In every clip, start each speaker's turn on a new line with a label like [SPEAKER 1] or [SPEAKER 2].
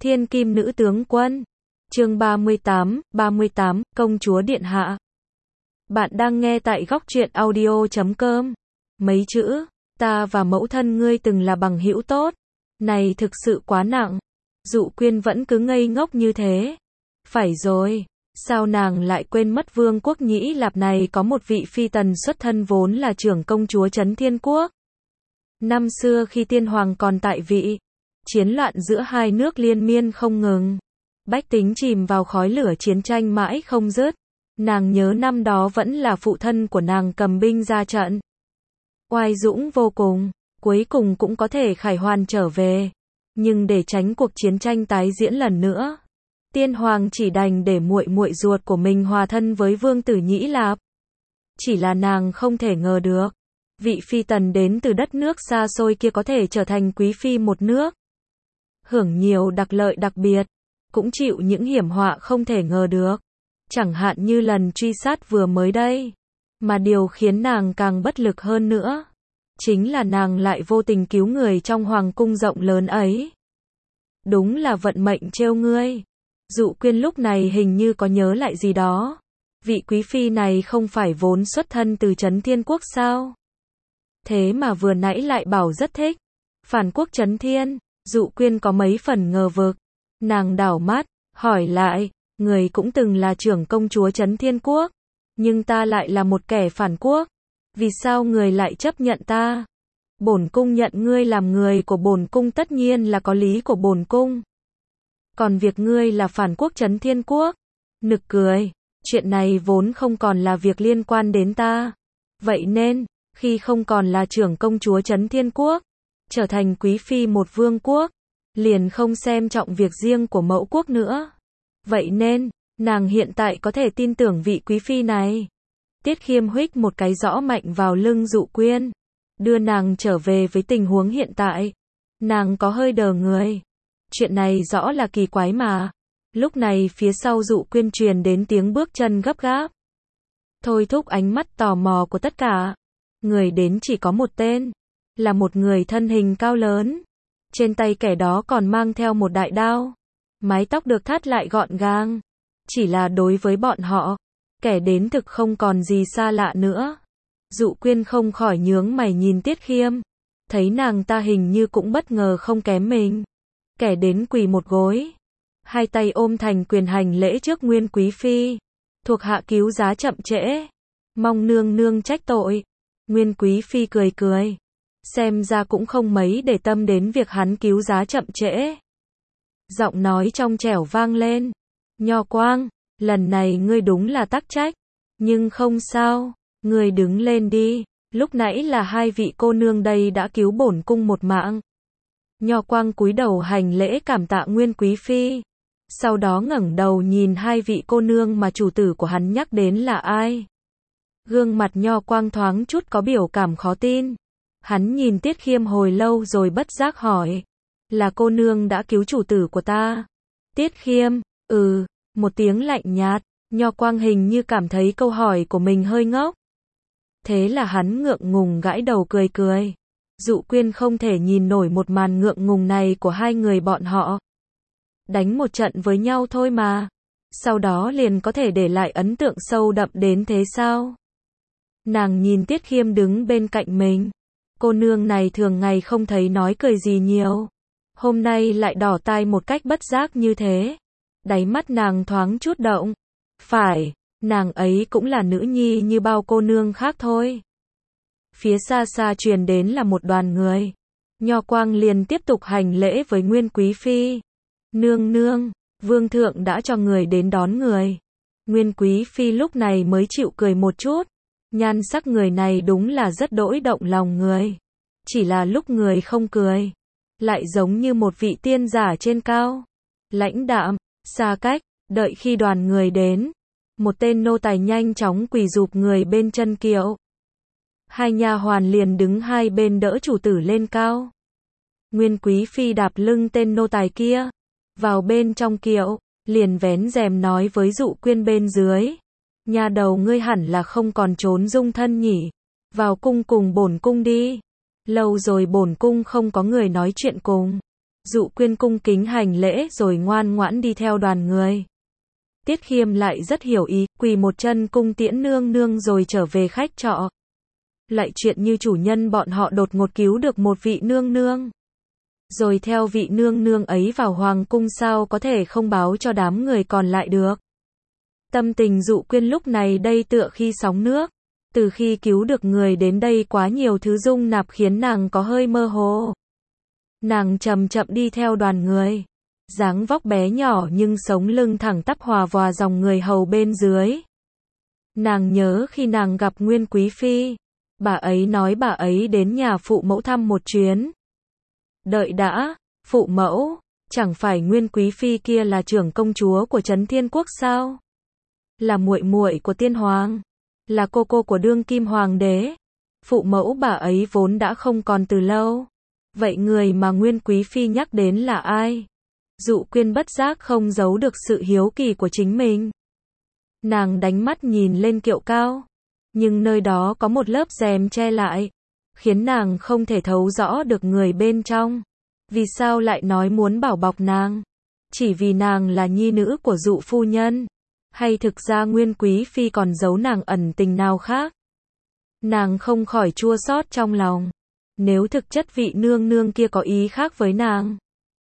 [SPEAKER 1] Thiên Kim Nữ Tướng Quân. Chương 38, Công Chúa Điện Hạ. Bạn đang nghe tại góc truyện audio.com. Mấy chữ, ta và mẫu thân ngươi từng là bằng hữu tốt. Này thực sự quá nặng. Dụ Quyên vẫn cứ ngây ngốc như thế. Phải rồi, sao nàng lại quên mất vương quốc Nhĩ Lạp này có một vị phi tần xuất thân vốn là trưởng công chúa Trấn Thiên Quốc. Năm xưa khi tiên hoàng còn tại vị, chiến loạn giữa hai nước liên miên không ngừng. Bách tính chìm vào khói lửa chiến tranh mãi không dứt. Nàng nhớ năm đó vẫn là phụ thân của nàng cầm binh ra trận. Oai dũng vô cùng, cuối cùng cũng có thể khải hoàn trở về. Nhưng để tránh cuộc chiến tranh tái diễn lần nữa, tiên hoàng chỉ đành để muội muội ruột của mình hòa thân với vương tử Nhĩ Lạp. Chỉ là nàng không thể ngờ được, vị phi tần đến từ đất nước xa xôi kia có thể trở thành quý phi một nước. Hưởng nhiều đặc lợi đặc biệt, cũng chịu những hiểm họa không thể ngờ được. Chẳng hạn như lần truy sát vừa mới đây. Mà điều khiến nàng càng bất lực hơn nữa, chính là nàng lại vô tình cứu người trong hoàng cung rộng lớn ấy. Đúng là vận mệnh trêu ngươi. Dụ Quyên lúc này hình như có nhớ lại gì đó. Vị quý phi này không phải vốn xuất thân từ Trấn Thiên Quốc sao? Thế mà vừa nãy lại bảo rất thích phản quốc Trấn Thiên. Dụ Quyên có mấy phần ngờ vực. Nàng đảo mắt, hỏi lại, người cũng từng là trưởng công chúa Trấn Thiên Quốc, nhưng ta lại là một kẻ phản quốc. Vì sao người lại chấp nhận ta? Bổn cung nhận ngươi làm người của bổn cung tất nhiên là có lý của bổn cung. Còn việc ngươi là phản quốc Trấn Thiên Quốc, nực cười, chuyện này vốn không còn là việc liên quan đến ta. Vậy nên, khi không còn là trưởng công chúa Trấn Thiên Quốc, trở thành quý phi một vương quốc, liền không xem trọng việc riêng của mẫu quốc nữa. Vậy nên, nàng hiện tại có thể tin tưởng vị quý phi này. Tiết Khiêm huých một cái rõ mạnh vào lưng Dụ Quyên, đưa nàng trở về với tình huống hiện tại. Nàng có hơi đờ người. Chuyện này rõ là kỳ quái mà. Lúc này phía sau Dụ Quyên truyền đến tiếng bước chân gấp gáp, thôi thúc ánh mắt tò mò của tất cả. Người đến chỉ có một tên, là một người thân hình cao lớn. Trên tay kẻ đó còn mang theo một đại đao. Mái tóc được thắt lại gọn gàng. Chỉ là đối với bọn họ, kẻ đến thực không còn gì xa lạ nữa. Dụ Quyên không khỏi nhướng mày nhìn Tiết Khiêm. Thấy nàng ta hình như cũng bất ngờ không kém mình. Kẻ đến quỳ một gối, hai tay ôm thành quyền hành lễ trước Nguyên Quý Phi. Thuộc hạ cứu giá chậm trễ, mong nương nương trách tội. Nguyên Quý Phi cười cười. Xem ra cũng không mấy để tâm đến việc hắn cứu giá chậm trễ. Giọng nói trong trẻo vang lên. Nho Quang, lần này ngươi đúng là tắc trách. Nhưng không sao, ngươi đứng lên đi. Lúc nãy là hai vị cô nương đây đã cứu bổn cung một mạng. Nho Quang cúi đầu hành lễ cảm tạ Nguyên Quý Phi. Sau đó ngẩng đầu nhìn hai vị cô nương mà chủ tử của hắn nhắc đến là ai. Gương mặt Nho Quang thoáng chút có biểu cảm khó tin. Hắn nhìn Tiết Khiêm hồi lâu rồi bất giác hỏi. Là cô nương đã cứu chủ tử của ta. Tiết Khiêm, một tiếng lạnh nhạt. Nho Quang hình như cảm thấy câu hỏi của mình hơi ngốc. Thế là hắn ngượng ngùng gãi đầu cười cười. Dụ Quyên không thể nhìn nổi một màn ngượng ngùng này của hai người bọn họ. Đánh một trận với nhau thôi mà. Sau đó liền có thể để lại ấn tượng sâu đậm đến thế sao? Nàng nhìn Tiết Khiêm đứng bên cạnh mình. Cô nương này thường ngày không thấy nói cười gì nhiều. Hôm nay lại đỏ tai một cách bất giác như thế. Đáy mắt nàng thoáng chút động. Phải, nàng ấy cũng là nữ nhi như bao cô nương khác thôi. Phía xa xa truyền đến là một đoàn người. Nho Quang liền tiếp tục hành lễ với Nguyên Quý Phi. Nương nương, vương thượng đã cho người đến đón người. Nguyên Quý Phi lúc này mới chịu cười một chút. Nhan sắc người này đúng là rất đỗi động lòng người. Chỉ là lúc người không cười, lại giống như một vị tiên giả trên cao. Lãnh đạm, xa cách, đợi khi đoàn người đến. Một tên nô tài nhanh chóng quỳ rụp người bên chân kiệu. Hai nha hoàn liền đứng hai bên đỡ chủ tử lên cao. Nguyên Quý Phi đạp lưng tên nô tài kia vào bên trong kiệu, liền vén rèm nói với Dụ Quyên bên dưới. Nha đầu ngươi hẳn là không còn trốn dung thân nhỉ. Vào cung cùng bổn cung đi. Lâu rồi bổn cung không có người nói chuyện cùng. Dụ Quyên cung kính hành lễ rồi ngoan ngoãn đi theo đoàn người. Tiết Khiêm lại rất hiểu ý, quỳ một chân cung tiễn nương nương rồi trở về khách trọ. Lại chuyện như chủ nhân bọn họ đột ngột cứu được một vị nương nương. Rồi theo vị nương nương ấy vào hoàng cung, sao có thể không báo cho đám người còn lại được. Tâm tình Dụ Quyên lúc này đây tựa khi sóng nước. Từ khi cứu được người đến đây quá nhiều thứ dung nạp khiến nàng có hơi mơ hồ. Nàng chậm chậm đi theo đoàn người. Dáng vóc bé nhỏ nhưng sống lưng thẳng tắp hòa vòa dòng người hầu bên dưới. Nàng nhớ khi nàng gặp Nguyên Quý Phi. Bà ấy nói bà ấy đến nhà phụ mẫu thăm một chuyến. Đợi đã, phụ mẫu, chẳng phải Nguyên Quý Phi kia là trưởng công chúa của Trấn Thiên Quốc sao? Là muội muội của tiên hoàng, là cô cô của đương kim hoàng đế. Phụ mẫu bà ấy vốn đã không còn từ lâu. Vậy người mà Nguyên Quý Phi nhắc đến là ai? Dụ Quyên bất giác không giấu được sự hiếu kỳ của chính mình. Nàng đánh mắt nhìn lên kiệu cao, nhưng nơi đó có một lớp rèm che lại, khiến nàng không thể thấu rõ được người bên trong. Vì sao lại nói muốn bảo bọc nàng? Chỉ vì nàng là nhi nữ của Dụ phu nhân? Hay thực ra Nguyên Quý Phi còn giấu nàng ẩn tình nào khác? Nàng không khỏi chua xót trong lòng. Nếu thực chất vị nương nương kia có ý khác với nàng,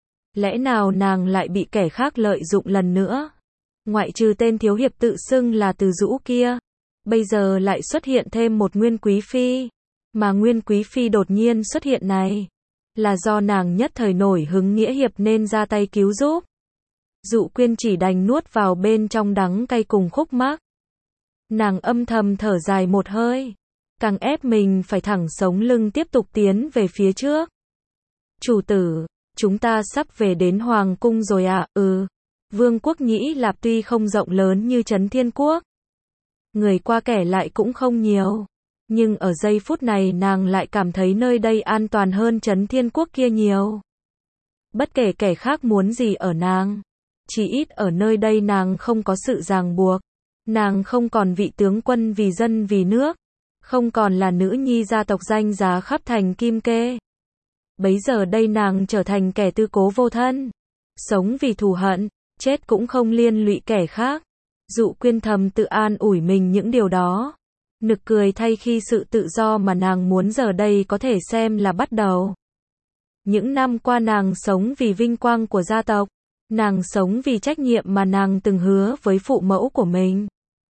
[SPEAKER 1] lẽ nào nàng lại bị kẻ khác lợi dụng lần nữa? Ngoại trừ tên thiếu hiệp tự xưng là Từ Dũ kia, bây giờ lại xuất hiện thêm một Nguyên Quý Phi. Mà Nguyên Quý Phi đột nhiên xuất hiện này, là do nàng nhất thời nổi hứng nghĩa hiệp nên ra tay cứu giúp. Dụ Quyên chỉ đành nuốt vào bên trong đắng cay cùng khúc mắc. Nàng âm thầm thở dài một hơi, càng ép mình phải thẳng sống lưng tiếp tục tiến về phía trước. Chủ tử, chúng ta sắp về đến Hoàng cung rồi ạ. Vương quốc Nhĩ Lạp tuy không rộng lớn như Trấn Thiên Quốc, người qua kẻ lại cũng không nhiều, nhưng ở giây phút này nàng lại cảm thấy nơi đây an toàn hơn Trấn Thiên Quốc kia nhiều. Bất kể kẻ khác muốn gì ở nàng, chỉ ít ở nơi đây nàng không có sự ràng buộc. Nàng không còn vị tướng quân vì dân vì nước, không còn là nữ nhi gia tộc danh giá khắp thành Kim Kê. Bấy giờ đây nàng trở thành kẻ tư cố vô thân, sống vì thù hận, chết cũng không liên lụy kẻ khác. Dụ Quyên thầm tự an ủi mình những điều đó. Nực cười thay khi sự tự do mà nàng muốn giờ đây có thể xem là bắt đầu. Những năm qua nàng sống vì vinh quang của gia tộc, nàng sống vì trách nhiệm mà nàng từng hứa với phụ mẫu của mình.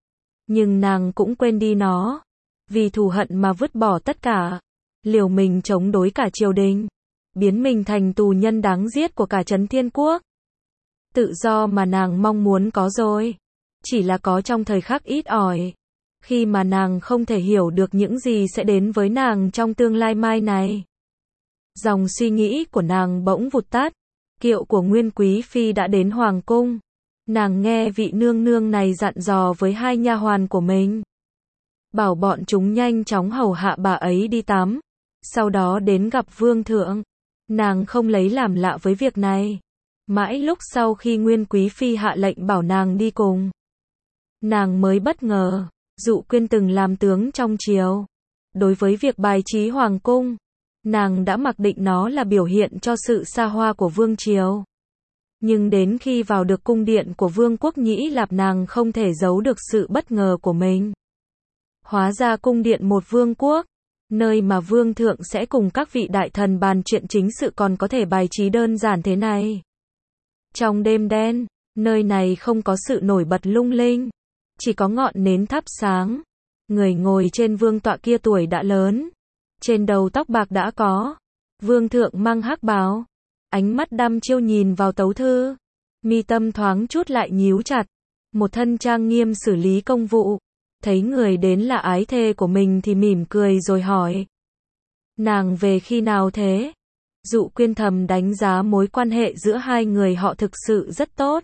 [SPEAKER 1] Nhưng nàng cũng quên đi nó, vì thù hận mà vứt bỏ tất cả, liều mình chống đối cả triều đình, biến mình thành tù nhân đáng giết của cả Trấn Thiên Quốc. Tự do mà nàng mong muốn có rồi, chỉ là có trong thời khắc ít ỏi, khi mà nàng không thể hiểu được những gì sẽ đến với nàng trong tương lai mai này. Dòng suy nghĩ của nàng bỗng vụt tắt, kiệu của Nguyên Quý Phi đã đến Hoàng cung. Nàng nghe vị nương nương này dặn dò với hai nha hoàn của mình, bảo bọn chúng nhanh chóng hầu hạ bà ấy đi tắm, sau đó đến gặp vương thượng. Nàng không lấy làm lạ với việc này. Mãi lúc sau khi Nguyên Quý Phi hạ lệnh bảo nàng đi cùng, nàng mới bất ngờ. Dụ Quyên từng làm tướng trong triều. Đối với việc bài trí hoàng cung, nàng đã mặc định nó là biểu hiện cho sự xa hoa của vương triều. Nhưng đến khi vào được cung điện của vương quốc Nhĩ Lạp, nàng không thể giấu được sự bất ngờ của mình. Hóa ra cung điện một vương quốc, nơi mà vương thượng sẽ cùng các vị đại thần bàn chuyện chính sự còn có thể bài trí đơn giản thế này. Trong đêm đen, nơi này không có sự nổi bật lung linh, chỉ có ngọn nến thắp sáng. Người ngồi trên vương tọa kia tuổi đã lớn, trên đầu tóc bạc đã có. Vương thượng mang hắc bào, ánh mắt đăm chiêu nhìn vào tấu thư, mi tâm thoáng chút lại nhíu chặt, một thân trang nghiêm xử lý công vụ. Thấy người đến là ái thê của mình thì mỉm cười rồi hỏi: nàng về khi nào thế? Dụ Quyên thầm đánh giá mối quan hệ giữa hai người họ thực sự rất tốt.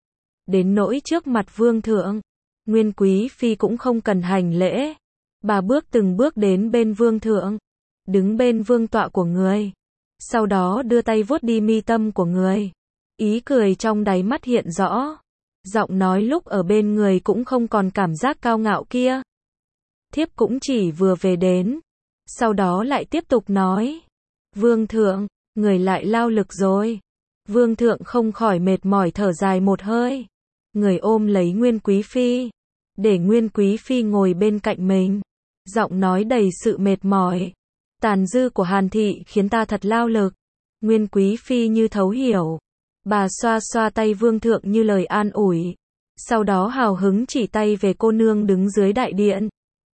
[SPEAKER 1] Đến nỗi trước mặt vương thượng, Nguyên Quý Phi cũng không cần hành lễ. Bà bước từng bước đến bên vương thượng, đứng bên vương tọa của người, sau đó đưa tay vuốt đi mi tâm của người. Ý cười trong đáy mắt hiện rõ, giọng nói lúc ở bên người cũng không còn cảm giác cao ngạo kia. Thiếp cũng chỉ vừa về đến, sau đó lại tiếp tục nói: vương thượng, người lại lao lực rồi. Vương thượng không khỏi mệt mỏi thở dài một hơi. Người ôm lấy Nguyên Quý Phi, để Nguyên Quý Phi ngồi bên cạnh mình. Giọng nói đầy sự mệt mỏi. Tàn dư của Hàn thị khiến ta thật lao lực. Nguyên Quý Phi như thấu hiểu. Bà xoa xoa tay Vương thượng như lời an ủi. Sau đó hào hứng chỉ tay về cô nương đứng dưới đại điện.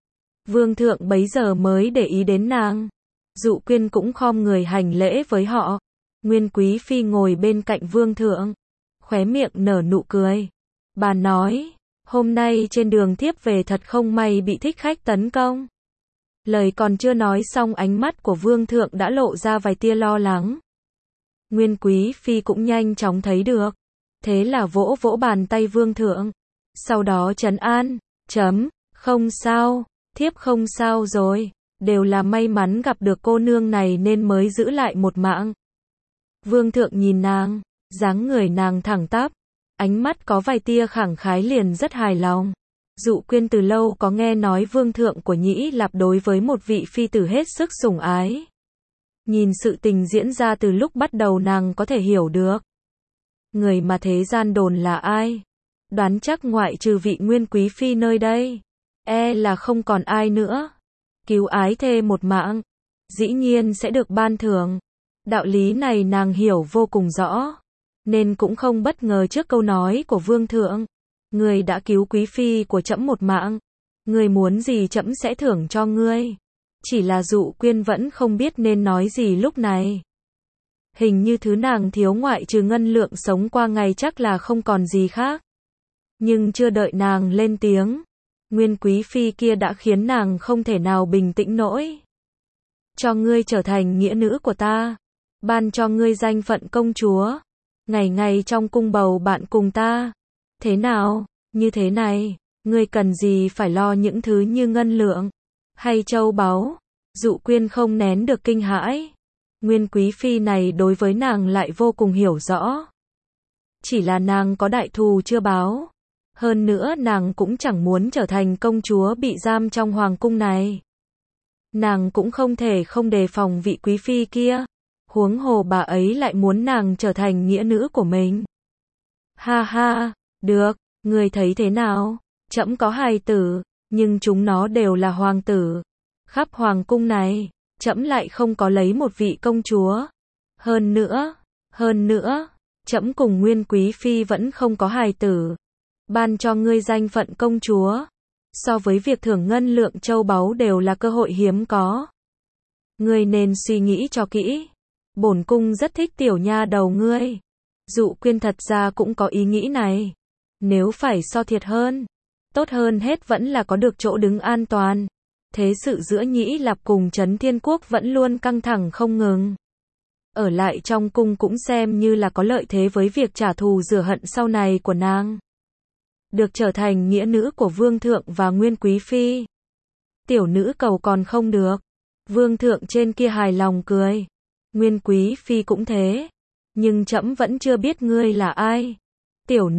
[SPEAKER 1] Vương thượng bấy giờ mới để ý đến nàng. Dụ Quyên cũng khom người hành lễ với họ. Nguyên Quý Phi ngồi bên cạnh Vương thượng, khóe miệng nở nụ cười. Bà nói, hôm nay trên đường thiếp về thật không may bị thích khách tấn công. Lời còn chưa nói xong ánh mắt của Vương thượng đã lộ ra vài tia lo lắng. Nguyên Quý Phi cũng nhanh chóng thấy được. Thế là vỗ vỗ bàn tay Vương thượng. Sau đó trấn an, không sao, thiếp không sao rồi. Đều là may mắn gặp được cô nương này nên mới giữ lại một mạng. Vương thượng nhìn nàng, dáng người nàng thẳng tắp, ánh mắt có vài tia khẳng khái liền rất hài lòng. Dụ Quyên từ lâu có nghe nói vương thượng của Nhĩ Lạp đối với một vị phi tử hết sức sủng ái. Nhìn sự tình diễn ra từ lúc bắt đầu nàng có thể hiểu được. Người mà thế gian đồn là ai? Đoán chắc ngoại trừ vị Nguyên Quý Phi nơi đây, là không còn ai nữa. Cứu ái thê một mạng, dĩ nhiên sẽ được ban thưởng. Đạo lý này nàng hiểu vô cùng rõ, nên cũng không bất ngờ trước câu nói của vương thượng. Ngươi đã cứu quý phi của trẫm một mạng, ngươi muốn gì trẫm sẽ thưởng cho ngươi. Chỉ là Dụ Quyên vẫn không biết nên nói gì lúc này. Hình như thứ nàng thiếu ngoại trừ ngân lượng sống qua ngày chắc là không còn gì khác. Nhưng chưa đợi nàng lên tiếng, Nguyên Quý Phi kia đã khiến nàng không thể nào bình tĩnh nổi. Cho ngươi trở thành nghĩa nữ của ta, ban cho ngươi danh phận công chúa, ngày ngày trong cung bầu bạn cùng ta. Thế nào, như thế này, ngươi cần gì phải lo những thứ như ngân lượng, hay châu báu. Dụ Quyên không nén được kinh hãi. Nguyên Quý Phi này đối với nàng lại vô cùng hiểu rõ. Chỉ là nàng có đại thù chưa báo. Hơn nữa nàng cũng chẳng muốn trở thành công chúa bị giam trong hoàng cung này. Nàng cũng không thể không đề phòng vị quý phi kia. Huống hồ bà ấy lại muốn nàng trở thành nghĩa nữ của mình. Ha ha, được, ngươi thấy thế nào? Trẫm có hài tử, nhưng chúng nó đều là hoàng tử. Khắp hoàng cung này, trẫm lại không có lấy một vị công chúa. Hơn nữa, trẫm cùng Nguyên Quý Phi vẫn không có hài tử. Ban cho ngươi danh phận công chúa, so với việc thưởng ngân lượng châu báu đều là cơ hội hiếm có. Ngươi nên suy nghĩ cho kỹ. Bổn cung rất thích tiểu nha đầu ngươi. Dụ Quyên thật ra cũng có ý nghĩ này. Nếu phải so thiệt hơn, tốt hơn hết vẫn là có được chỗ đứng an toàn. Thế sự giữa Nhĩ Lạp cùng Trấn Thiên Quốc vẫn luôn căng thẳng không ngừng. Ở lại trong cung cũng xem như là có lợi thế với việc trả thù rửa hận sau này của nàng. Được trở thành nghĩa nữ của Vương thượng và Nguyên Quý Phi. Tiểu nữ cầu còn không được. Vương thượng trên kia hài lòng cười. Nguyên Quý Phi cũng thế. Nhưng trẫm vẫn chưa biết ngươi là ai. Tiểu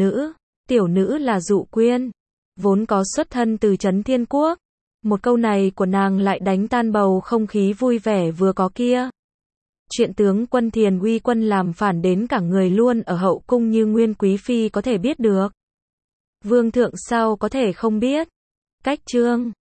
[SPEAKER 1] nữ là Dụ Quyên. Vốn có xuất thân từ Trấn Thiên Quốc. Một câu này của nàng lại đánh tan bầu không khí vui vẻ vừa có kia. Chuyện tướng quân Thiền Uy Quân làm phản đến cả người luôn ở hậu cung như Nguyên Quý Phi có thể biết được. Vương thượng sao có thể không biết. Cách chương